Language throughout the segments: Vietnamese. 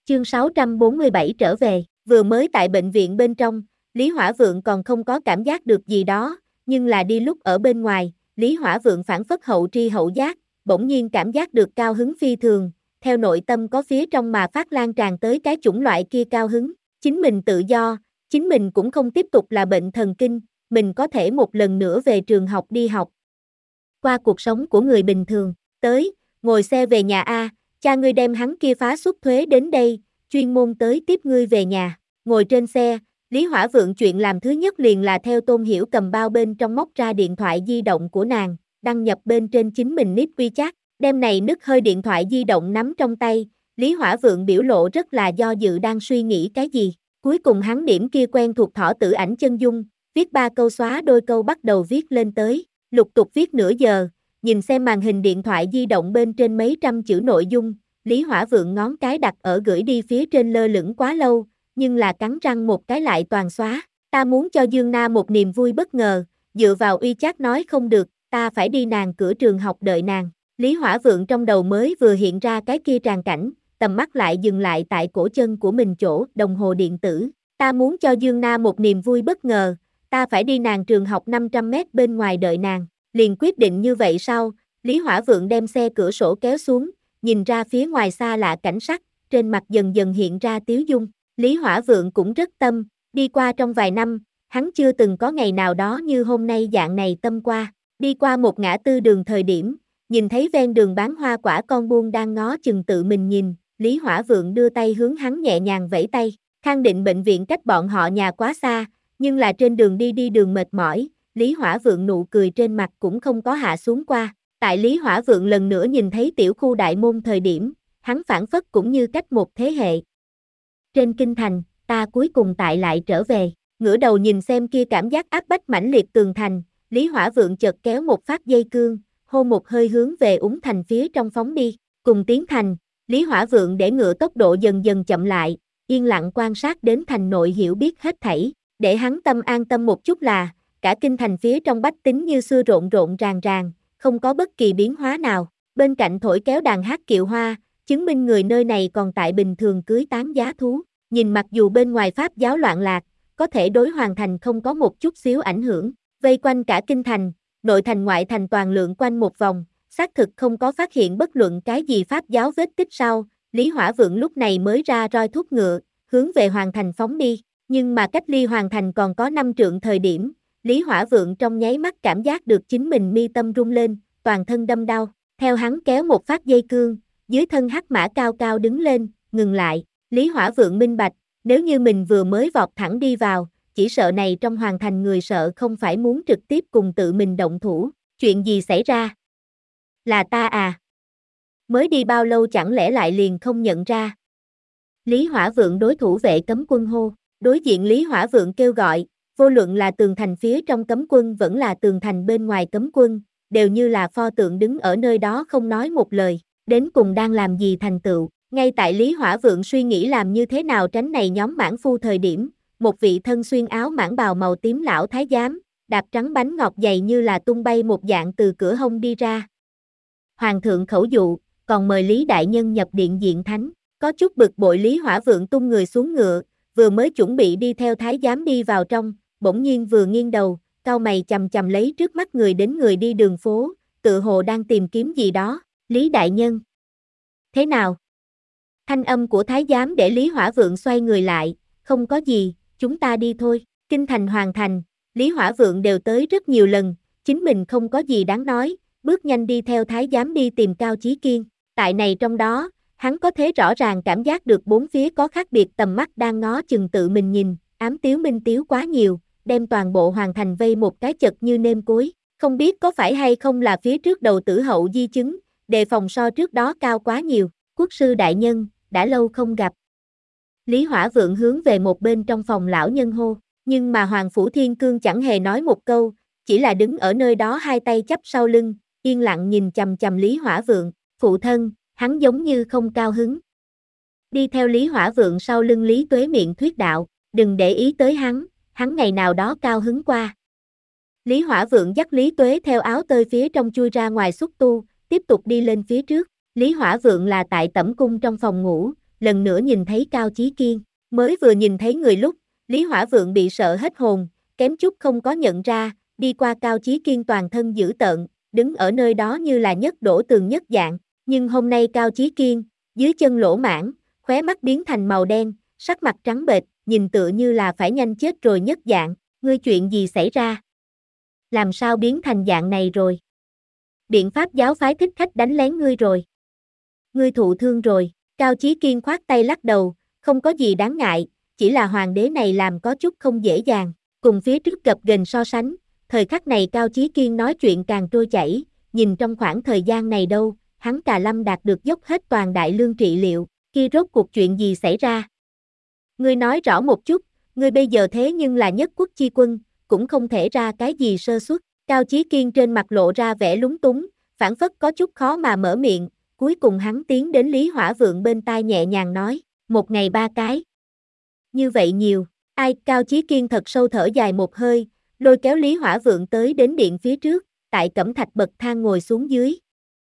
Chương 647 trở về, vừa mới tại bệnh viện bên trong, Lý Hỏa Vượng còn không có cảm giác được gì đó, nhưng là đi lúc ở bên ngoài, Lý Hỏa Vượng phản phất hậu tri hậu giác, bỗng nhiên cảm giác được cao hứng phi thường, theo nội tâm có phía trong mà phát lan tràn tới cái chủng loại kia cao hứng, chính mình tự do, chính mình cũng không tiếp tục là bệnh thần kinh, mình có thể một lần nữa về trường học đi học. Qua cuộc sống của người bình thường, ngồi xe về nhà a, cha ngươi đem hắn kia phá xuất thuế đến đây, chuyên môn tới tiếp ngươi về nhà. Ngồi trên xe, Lý Hỏa Vượng chuyện làm thứ nhất liền là theo Tôn Hiểu cầm bao bên trong móc ra điện thoại di động của nàng, đăng nhập bên trên chính mình nick WeChat, đem này nức hơi điện thoại di động nắm trong tay, Lý Hỏa Vượng biểu lộ rất là do dự đang suy nghĩ cái gì. Cuối cùng hắn điểm kia quen thuộc thỏ tử ảnh chân dung, viết 3 câu xóa đôi câu bắt đầu viết lên tới, lục tục viết nửa giờ, nhìn xem màn hình điện thoại di động bên trên mấy trăm chữ nội dung, Lý Hỏa Vượng ngón cái đặt ở gửi đi phía trên lơ lửng quá lâu, nhưng là cắn răng một cái lại toàn xóa. Ta muốn cho Dương Na một niềm vui bất ngờ, dựa vào WeChat nói không được, ta phải đi nàng cửa trường học đợi nàng. Lý Hỏa Vượng trong đầu mới vừa hiện ra cái kia tràng cảnh, tầm mắt lại dừng lại tại cổ chân của mình chỗ đồng hồ điện tử. Ta muốn cho Dương Na một niềm vui bất ngờ, ta phải đi nàng trường học 500 mét bên ngoài đợi nàng. Liền quyết định như vậy sau, Lý Hỏa Vượng đem xe cửa sổ kéo xuống, nhìn ra phía ngoài xa lạ cảnh sắc, trên mặt dần dần hiện ra tiếu dung. Lý Hỏa Vượng cũng rất tâm, đi qua trong vài năm, hắn chưa từng có ngày nào đó như hôm nay dạng này tâm qua. Đi qua một ngã tư đường thời điểm, nhìn thấy ven đường bán hoa quả con buôn đang ngó chừng tự mình nhìn, Lý Hỏa Vượng đưa tay hướng hắn nhẹ nhàng vẫy tay. Khang Định bệnh viện cách bọn họ nhà quá xa, nhưng là trên đường đi đường mệt mỏi, Lý Hỏa Vượng nụ cười trên mặt cũng không có hạ xuống qua. Tại Lý Hỏa Vượng lần nữa nhìn thấy tiểu khu đại môn thời điểm, hắn phảng phất cũng như cách một thế hệ. Trên kinh thành, ta cuối cùng tại lại trở về, ngửa đầu nhìn xem kia cảm giác áp bách mãnh liệt tường thành, Lý Hỏa Vượng chợt kéo một phát dây cương, hô một hơi hướng về Úng Thành phía trong phóng đi, cùng tiến thành, Lý Hỏa Vượng để ngựa tốc độ dần dần chậm lại, yên lặng quan sát đến thành nội hiểu biết hết thảy, để hắn tâm an tâm một chút là, cả kinh thành phía trong bách tính như xưa rộn rộn ràng ràng, không có bất kỳ biến hóa nào, bên cạnh thổi kéo đàn hát kiệu hoa, chứng minh người nơi này còn tại bình thường cưới tán giá thú, nhìn mặc dù bên ngoài pháp giáo loạn lạc, có thể đối hoàn thành không có một chút xíu ảnh hưởng, vây quanh cả kinh thành, nội thành ngoại thành toàn lượn quanh một vòng, xác thực không có phát hiện bất luận cái gì pháp giáo vết tích sau, Lý Hỏa Vượng lúc này mới ra roi thúc ngựa, hướng về hoàn thành phóng đi, nhưng mà cách ly hoàn thành còn có 5 trượng thời điểm, Lý Hỏa Vượng trong nháy mắt cảm giác được chính mình mi tâm rung lên, toàn thân đâm đau, theo hắn kéo một phát dây cương, dưới thân hắc mã cao cao đứng lên, ngừng lại, Lý Hỏa Vượng minh bạch, nếu như mình vừa mới vọt thẳng đi vào, chỉ sợ này trong hoàn thành người sợ không phải muốn trực tiếp cùng tự mình động thủ, chuyện gì xảy ra? Là ta à? Mới đi bao lâu chẳng lẽ lại liền không nhận ra? Lý Hỏa Vượng đối thủ vệ cấm quân hô, đối diện Lý Hỏa Vượng kêu gọi, vô luận là tường thành phía trong cấm quân vẫn là tường thành bên ngoài cấm quân, đều như là pho tượng đứng ở nơi đó không nói một lời, đến cùng đang làm gì thành tựu. Ngay tại Lý Hỏa Vượng suy nghĩ làm như thế nào tránh này nhóm mãn phu thời điểm, một vị thân xuyên áo mãn bào màu tím lão thái giám, đạp trắng bánh ngọt dày như là tung bay một dạng từ cửa hông đi ra. Hoàng thượng khẩu dụ, còn mời Lý đại nhân nhập điện diện thánh, có chút bực bội Lý Hỏa Vượng tung người xuống ngựa, vừa mới chuẩn bị đi theo thái giám đi vào trong, bỗng nhiên vừa nghiêng đầu, cau mày chằm chằm lấy trước mắt người đến người đi đường phố, tự hồ đang tìm kiếm gì đó, Lý đại nhân. Thế nào? Thanh âm của thái giám để Lý Hỏa Vượng xoay người lại, không có gì, chúng ta đi thôi, kinh thành hoàn thành, Lý Hỏa Vượng đều tới rất nhiều lần, chính mình không có gì đáng nói, bước nhanh đi theo thái giám đi tìm Cao Chí Kiên, tại này trong đó, hắn có thể rõ ràng cảm giác được bốn phía có khác biệt tầm mắt đang ngó chừng tự mình nhìn, ám tiếu minh tiếu quá nhiều, đem toàn bộ hoàn thành vây một cái chật như nêm cối, không biết có phải hay không là phía trước đầu tử hậu di chứng, đề phòng so trước đó cao quá nhiều, quốc sư đại nhân, đã lâu không gặp. Lý Hỏa Vượng hướng về một bên trong phòng lão nhân hô, nhưng mà Hoàng Phủ Thiên Cương chẳng hề nói một câu, chỉ là đứng ở nơi đó hai tay chắp sau lưng, yên lặng nhìn chằm chằm Lý Hỏa Vượng, phụ thân, hắn giống như không cao hứng. Đi theo Lý Hỏa Vượng sau lưng Lý Tuế miệng thuyết đạo, đừng để ý tới hắn ngày nào đó cao hứng qua. Lý Hỏa Vượng dắt Lý Tuế theo áo tơi phía trong chui ra ngoài xúc tu, tiếp tục đi lên phía trước. Lý Hỏa Vượng là tại tẩm cung trong phòng ngủ, lần nữa nhìn thấy Cao Chí Kiên. Mới vừa nhìn thấy người lúc, Lý Hỏa Vượng bị sợ hết hồn, kém chút không có nhận ra, đi qua Cao Chí Kiên toàn thân dữ tợn, đứng ở nơi đó như là nhất đổ tường nhất dạng. Nhưng hôm nay Cao Chí Kiên, dưới chân lỗ mãng, khóe mắt biến thành màu đen, sắc mặt trắng bệch, nhìn tựa như là phải nhanh chết rồi nhất dạng. Ngươi chuyện gì xảy ra? Làm sao biến thành dạng này rồi? Biện pháp giáo phái thích khách đánh lén ngươi rồi. Ngươi thụ thương rồi. Cao Chí Kiên khoát tay lắc đầu, không có gì đáng ngại, chỉ là hoàng đế này làm có chút không dễ dàng. Cùng phía trước gập ghềnh so sánh, thời khắc này Cao Chí Kiên nói chuyện càng trôi chảy, nhìn trong khoảng thời gian này đâu, hắn Cà Lâm đạt được dốc hết toàn đại lương trị liệu, kia rốt cuộc chuyện gì xảy ra? Ngươi nói rõ một chút, ngươi bây giờ thế nhưng là nhất quốc chi quân, cũng không thể ra cái gì sơ suất. Cao Chí Kiên trên mặt lộ ra vẻ lúng túng, phảng phất có chút khó mà mở miệng, cuối cùng hắn tiến đến Lý Hỏa Vượng bên tai nhẹ nhàng nói, 1 ngày 3 cái. Như vậy nhiều, ai? Cao Chí Kiên thật sâu thở dài một hơi, lôi kéo Lý Hỏa Vượng tới đến điện phía trước, tại cẩm thạch bậc thang ngồi xuống dưới.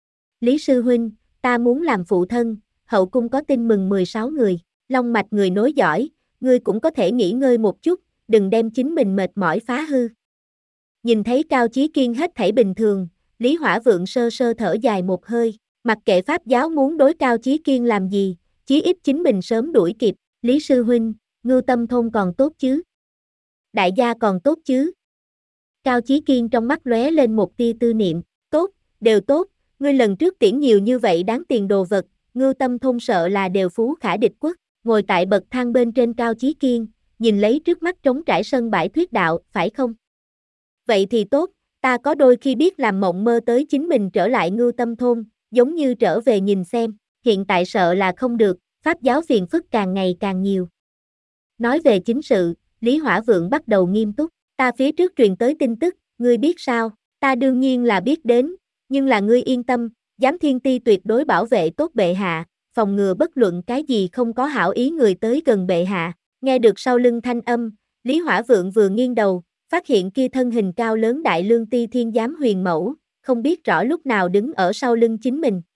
Lý sư huynh, ta muốn làm phụ thân, hậu cung có tin mừng 16 người, long mạch người nối dõi, ngươi cũng có thể nghỉ ngơi một chút, đừng đem chính mình mệt mỏi phá hư. Nhìn thấy Cao Chí Kiên hết thảy bình thường, Lý Hỏa Vượng sơ sơ thở dài một hơi, mặc kệ pháp giáo muốn đối Cao Chí Kiên làm gì, chí ít chính mình sớm đuổi kịp. Lý sư huynh, Ngưu Tâm thôn còn tốt chứ? Đại gia còn tốt chứ? Cao Chí Kiên trong mắt lóe lên một tia tư niệm, tốt, đều tốt, ngươi lần trước tiễn nhiều như vậy đáng tiền đồ vật, Ngưu Tâm thôn sợ là đều phú khả địch quốc. Ngồi tại bậc thang bên trên Cao Chí Kiên, nhìn lấy trước mắt trống trải sân bãi thuyết đạo, phải không? Vậy thì tốt, ta có đôi khi biết làm mộng mơ tới chính mình trở lại Ngưu Tâm thôn, giống như trở về nhìn xem, hiện tại sợ là không được, pháp giáo phiền phức càng ngày càng nhiều. Nói về chính sự, Lý Hỏa Vượng bắt đầu nghiêm túc, ta phía trước truyền tới tin tức, ngươi biết sao, ta đương nhiên là biết đến, nhưng là ngươi yên tâm, Giám Thiên Ti tuyệt đối bảo vệ tốt bệ hạ, phòng ngừa bất luận cái gì không có hảo ý người tới gần bệ hạ. Nghe được sau lưng thanh âm, Lý Hỏa Vượng vừa nghiêng đầu, phát hiện kia thân hình cao lớn đại lương ti thiên giám huyền mẫu, không biết rõ lúc nào đứng ở sau lưng chính mình.